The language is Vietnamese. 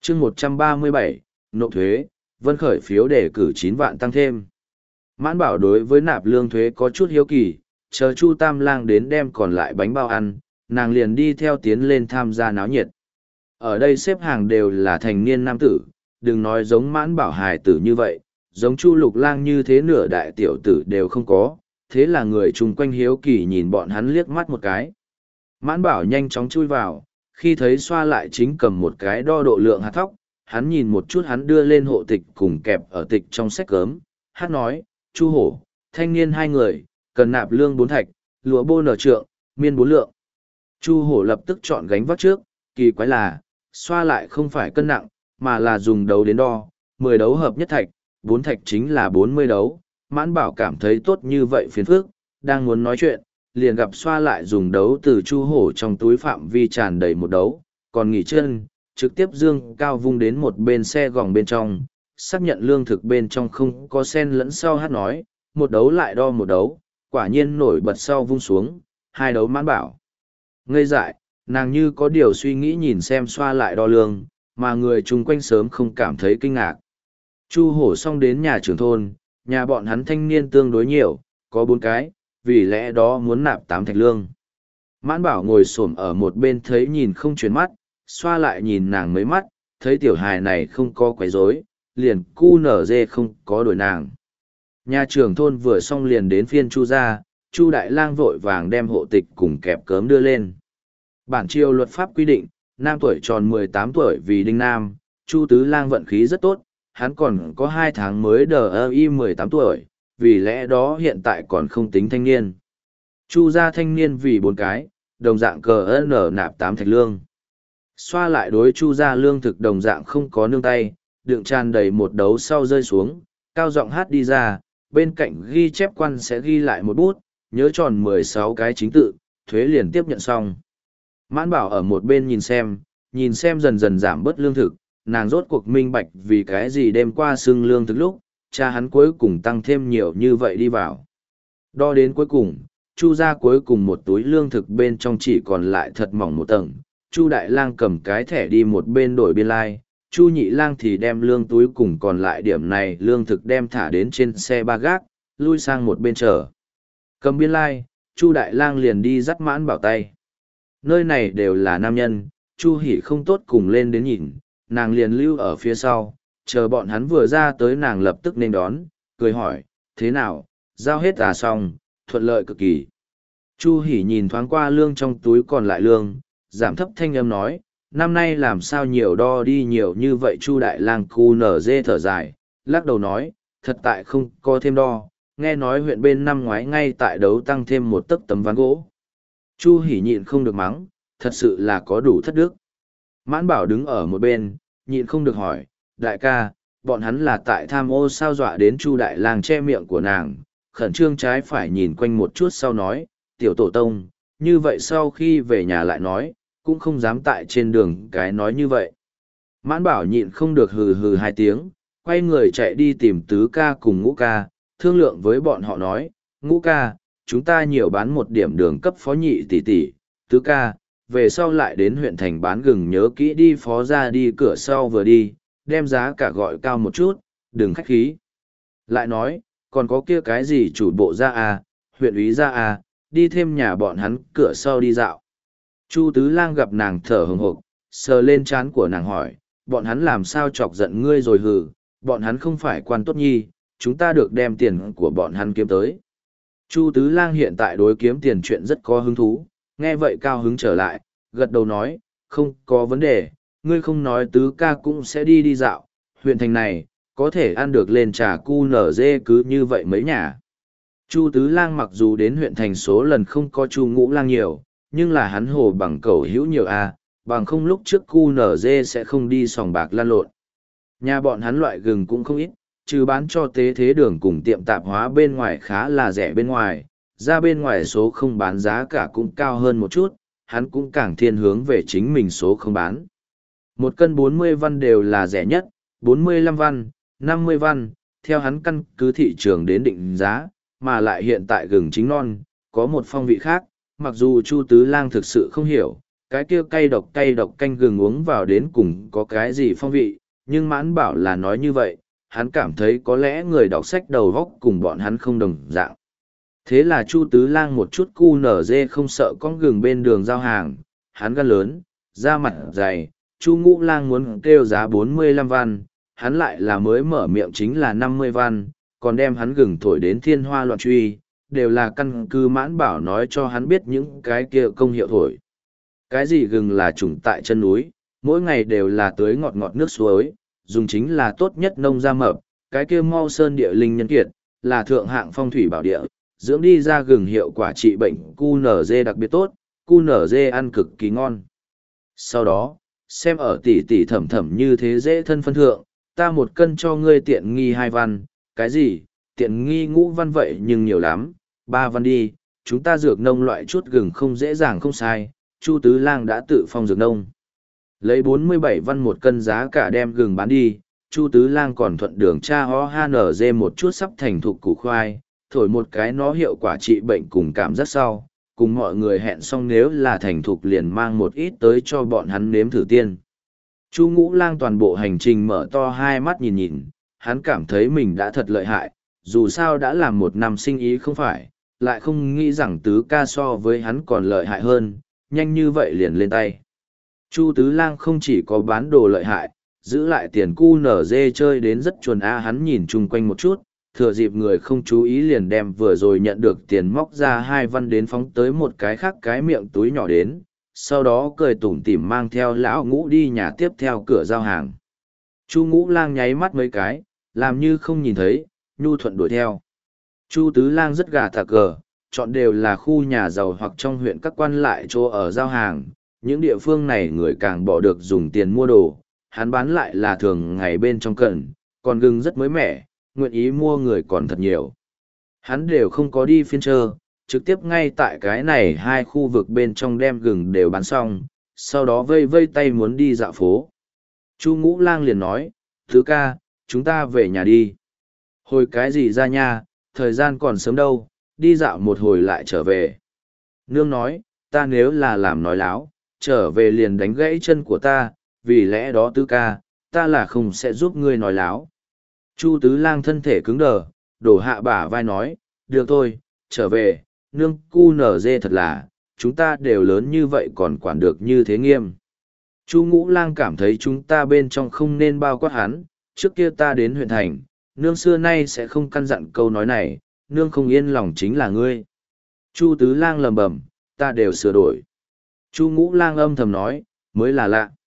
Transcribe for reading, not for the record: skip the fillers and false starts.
chương 137, nộp thuế, Vân khởi phiếu để cử 9 vạn tăng thêm. Mãn Bảo đối với nạp lương thuế có chút hiếu kỳ, chờ Chu Tam Lang đến đem còn lại bánh bao ăn, nàng liền đi theo tiến lên tham gia náo nhiệt. Ở đây xếp hàng đều là thành niên nam tử, đừng nói giống Mãn Bảo hài tử như vậy, giống Chu Lục Lang như thế nửa đại tiểu tử đều không có, thế là người chung quanh hiếu kỳ nhìn bọn hắn liếc mắt một cái. Mãn Bảo nhanh chóng chui vào, khi thấy xoa lại chính cầm một cái đo độ lượng hạt thóc, hắn nhìn một chút hắn đưa lên hộ tịch cùng kẹp ở tịch trong sách cớm, hát nói, Chu Hổ, thanh niên 2 người, cần nạp lương 4 thạch, lúa bô nở trượng, miên 4 lượng. Chu Hổ lập tức chọn gánh vác trước, kỳ quái là, xoa lại không phải cân nặng, mà là dùng đấu đến đo, 10 đấu hợp nhất thạch, 4 thạch chính là 40 đấu. Mãn Bảo cảm thấy tốt như vậy phiền phức, đang muốn nói chuyện, liền gặp xoa lại dùng đấu từ Chu Hổ trong túi phạm vi tràn đầy một đấu, còn nghỉ chân, trực tiếp dương cao vung đến một bên xe gòng bên trong, xác nhận lương thực bên trong không có sen lẫn sau hát nói, một đấu lại đo một đấu, quả nhiên nổi bật sau vung xuống, 2 đấu. Mãn Bảo ngây dại, nàng như có điều suy nghĩ nhìn xem xoa lại đo lương, mà người chung quanh sớm không cảm thấy kinh ngạc. Chu Hổ xong đến nhà trưởng thôn, nhà bọn hắn thanh niên tương đối nhiều, có 4 cái, vì lẽ đó muốn nạp 8 thạch lương. Mãn Bảo ngồi xổm ở một bên thấy nhìn không chuyển mắt, xoa lại nhìn nàng mấy mắt, thấy tiểu hài này không có quấy rối, liền cu nở dê không có đổi nàng. Nhà trưởng thôn vừa xong liền đến phiên Chu gia, Chu Đại Lang vội vàng đem hộ tịch cùng kẹp cớm đưa lên. Bản triều luật pháp quy định, nam tuổi tròn 18 tuổi vì đinh nam, Chu Tứ Lang vận khí rất tốt, hắn còn có 2 tháng mới đờ 18 tuổi, vì lẽ đó hiện tại còn không tính thanh niên. Chu gia thanh niên vì 4 cái, đồng dạng cờ nở nạp 8 thạch lương. Xoa lại đối Chu gia lương thực đồng dạng không có nương tay, đựng tràn đầy một đấu sau rơi xuống, cao giọng hát đi ra, bên cạnh ghi chép quan sẽ ghi lại một bút, nhớ tròn 16 cái chính tự, thuế liền tiếp nhận xong. Mãn Bảo ở một bên nhìn xem dần dần giảm bớt lương thực, nàng rốt cuộc minh bạch vì cái gì đêm qua xưng lương thực lúc, cha hắn cuối cùng tăng thêm nhiều như vậy đi vào. Đo đến cuối cùng, Chu ra cuối cùng một túi lương thực bên trong chỉ còn lại thật mỏng một tầng, Chu Đại Lang cầm cái thẻ đi một bên đổi biên lai, Chu Nhị Lang thì đem lương túi cùng còn lại điểm này lương thực đem thả đến trên xe ba gác, lui sang một bên chờ. Cầm biên lai, Chu Đại Lang liền đi dắt Mãn Bảo tay. Nơi này đều là nam nhân, Chu Hỷ không tốt cùng lên đến nhìn, nàng liền lưu ở phía sau, chờ bọn hắn vừa ra tới nàng lập tức nên đón, cười hỏi, thế nào, giao hết xong, thuận lợi cực kỳ. Chu Hỷ nhìn thoáng qua lương trong túi còn lại lương, giảm thấp thanh âm nói, năm nay làm sao nhiều đo đi nhiều như vậy. Chu Đại Lang cu nở dê thở dài, lắc đầu nói, thật tại không có thêm đo, nghe nói huyện bên năm ngoái ngay tại đấu tăng thêm 1 tấc tấm ván gỗ. Chu Hỷ nhịn không được mắng, thật sự là có đủ thất đức. Mãn Bảo đứng ở một bên, nhịn không được hỏi, đại ca, bọn hắn là tại tham ô sao? Dọa đến Chu Đại Lang che miệng của nàng, khẩn trương trái phải nhìn quanh một chút sau nói, tiểu tổ tông, như vậy sau khi về nhà lại nói, cũng không dám tại trên đường cái nói như vậy. Mãn Bảo nhịn không được hừ hừ 2 tiếng, quay người chạy đi tìm Tứ ca cùng Ngũ ca, thương lượng với bọn họ nói, Ngũ ca, chúng ta nhiều bán 1 điểm đường cấp phó nhị tỷ tỷ, Tứ ca, về sau lại đến huyện thành bán gừng nhớ kỹ đi phó ra đi cửa sau vừa đi, đem giá cả gọi cao một chút, đừng khách khí. Lại nói, còn có kia cái gì chủ bộ ra à, huyện úy ra à, đi thêm nhà bọn hắn cửa sau đi dạo. Chu Tứ Lang gặp nàng thở hừng hực, sờ lên trán của nàng hỏi, bọn hắn làm sao chọc giận ngươi rồi hừ, bọn hắn không phải quan tốt nhi, chúng ta được đem tiền của bọn hắn kiếm tới. Chu Tứ Lang hiện tại đối kiếm tiền chuyện rất có hứng thú, nghe vậy cao hứng trở lại, gật đầu nói, không có vấn đề, ngươi không nói Tứ ca cũng sẽ đi đi dạo, huyện thành này, có thể ăn được lên trà cu nở dê cứ như vậy mấy nhà. Chu Tứ Lang mặc dù đến huyện thành số lần không có Chu Ngũ Lang nhiều, nhưng là hắn hồ bằng cầu hữu nhiều bằng không lúc trước cu nở dê sẽ không đi sòng bạc lan lộn. Nhà bọn hắn loại gừng cũng không ít, trừ bán cho tế thế đường cùng tiệm tạp hóa bên ngoài khá là rẻ bên ngoài, ra bên ngoài số không bán giá cả cũng cao hơn một chút, hắn cũng càng thiên hướng về chính mình số không bán. 1 cân 40 văn đều là rẻ nhất, 45 văn, 50 văn, theo hắn căn cứ thị trường đến định giá, mà lại hiện tại gừng chính non, có một phong vị khác, mặc dù Chu Tứ Lang thực sự không hiểu, cái kia cay độc canh gừng uống vào đến cùng có cái gì phong vị, nhưng Mãn Bảo là nói như vậy, hắn cảm thấy có lẽ người đọc sách đầu góc cùng bọn hắn không đồng dạng. Thế là Chu Tứ Lang một chút cu nở dê không sợ con gừng bên đường giao hàng, hắn gan lớn, da mặt dày, Chu Ngũ Lang muốn kêu giá 45 văn, hắn lại là mới mở miệng chính là 50 văn, còn đem hắn gừng thổi đến thiên hoa loạn truy, đều là căn cứ Mãn Bảo nói cho hắn biết những cái kia công hiệu thổi. Cái gì gừng là trùng tại chân núi, mỗi ngày đều là tưới ngọt ngọt nước suối, dùng chính là tốt nhất nông gia mập, cái kia mau sơn địa linh nhân kiệt, là thượng hạng phong thủy bảo địa, dưỡng đi ra gừng hiệu quả trị bệnh cu nở dê đặc biệt tốt, cu nở dê ăn cực kỳ ngon. Sau đó, xem ở tỉ tỉ thẩm thẩm như thế dễ thân phân thượng, ta một cân cho ngươi tiện nghi 2 văn, cái gì, tiện nghi ngũ văn vậy nhưng nhiều lắm, 3 văn đi, chúng ta dược nông loại chút gừng không dễ dàng không sai, Chu Tứ Lang đã tự phong dược nông. Lấy 47 văn một cân giá cả đem gừng bán đi, Chu Tứ Lang còn thuận đường cha ho HNZ một chút sắp thành thục củ khoai, thổi một cái nó hiệu quả trị bệnh cùng cảm giác sau, cùng mọi người hẹn xong nếu là thành thục liền mang một ít tới cho bọn hắn nếm thử tiên. Chu Ngũ Lang toàn bộ hành trình mở to hai mắt nhìn nhìn, hắn cảm thấy mình đã thật lợi hại, dù sao đã làm một năm sinh ý không phải, lại không nghĩ rằng Tứ ca so với hắn còn lợi hại hơn, nhanh như vậy liền lên tay. Chu Tứ Lang không chỉ có bán đồ lợi hại, giữ lại tiền cu nở dê chơi đến rất chuồn hắn nhìn chung quanh một chút, thừa dịp người không chú ý liền đem vừa rồi nhận được tiền móc ra 2 văn đến phóng tới một cái khác cái miệng túi nhỏ đến, sau đó cười tủm tỉm mang theo lão Ngũ đi nhà tiếp theo cửa giao hàng. Chu Ngũ Lang nháy mắt mấy cái, làm như không nhìn thấy, nhu thuận đuổi theo. Chu Tứ Lang rất gà thạc cờ, chọn đều là khu nhà giàu hoặc trong huyện các quan lại chỗ ở giao hàng, những địa phương này người càng bỏ được dùng tiền mua đồ, hắn bán lại là thường ngày bên trong cần, còn gừng rất mới mẻ, nguyện ý mua người còn thật nhiều. Hắn đều không có đi phiên trơ, trực tiếp ngay tại cái này hai khu vực bên trong đem gừng đều bán xong, sau đó vây vây tay muốn đi dạo phố. Chu Ngũ Lang liền nói, Tứ ca, chúng ta về nhà đi. Hồi cái gì ra nha, thời gian còn sớm đâu, đi dạo một hồi lại trở về. Nương nói, ta nếu là làm nói láo, trở về liền đánh gãy chân của ta, vì lẽ đó Tứ ca, ta là không sẽ giúp ngươi nói láo. Chu Tứ Lang thân thể cứng đờ, đổ hạ bả vai nói, được thôi, trở về, nương cu nở dê thật là, chúng ta đều lớn như vậy còn quản được như thế nghiêm. Chu Ngũ Lang cảm thấy chúng ta bên trong không nên bao quát hắn, trước kia ta đến huyện thành, nương xưa nay sẽ không căn dặn câu nói này, nương không yên lòng chính là ngươi. Chu Tứ Lang lầm bầm, ta đều sửa đổi. Chu Ngũ Lang âm thầm nói, mới là lạ.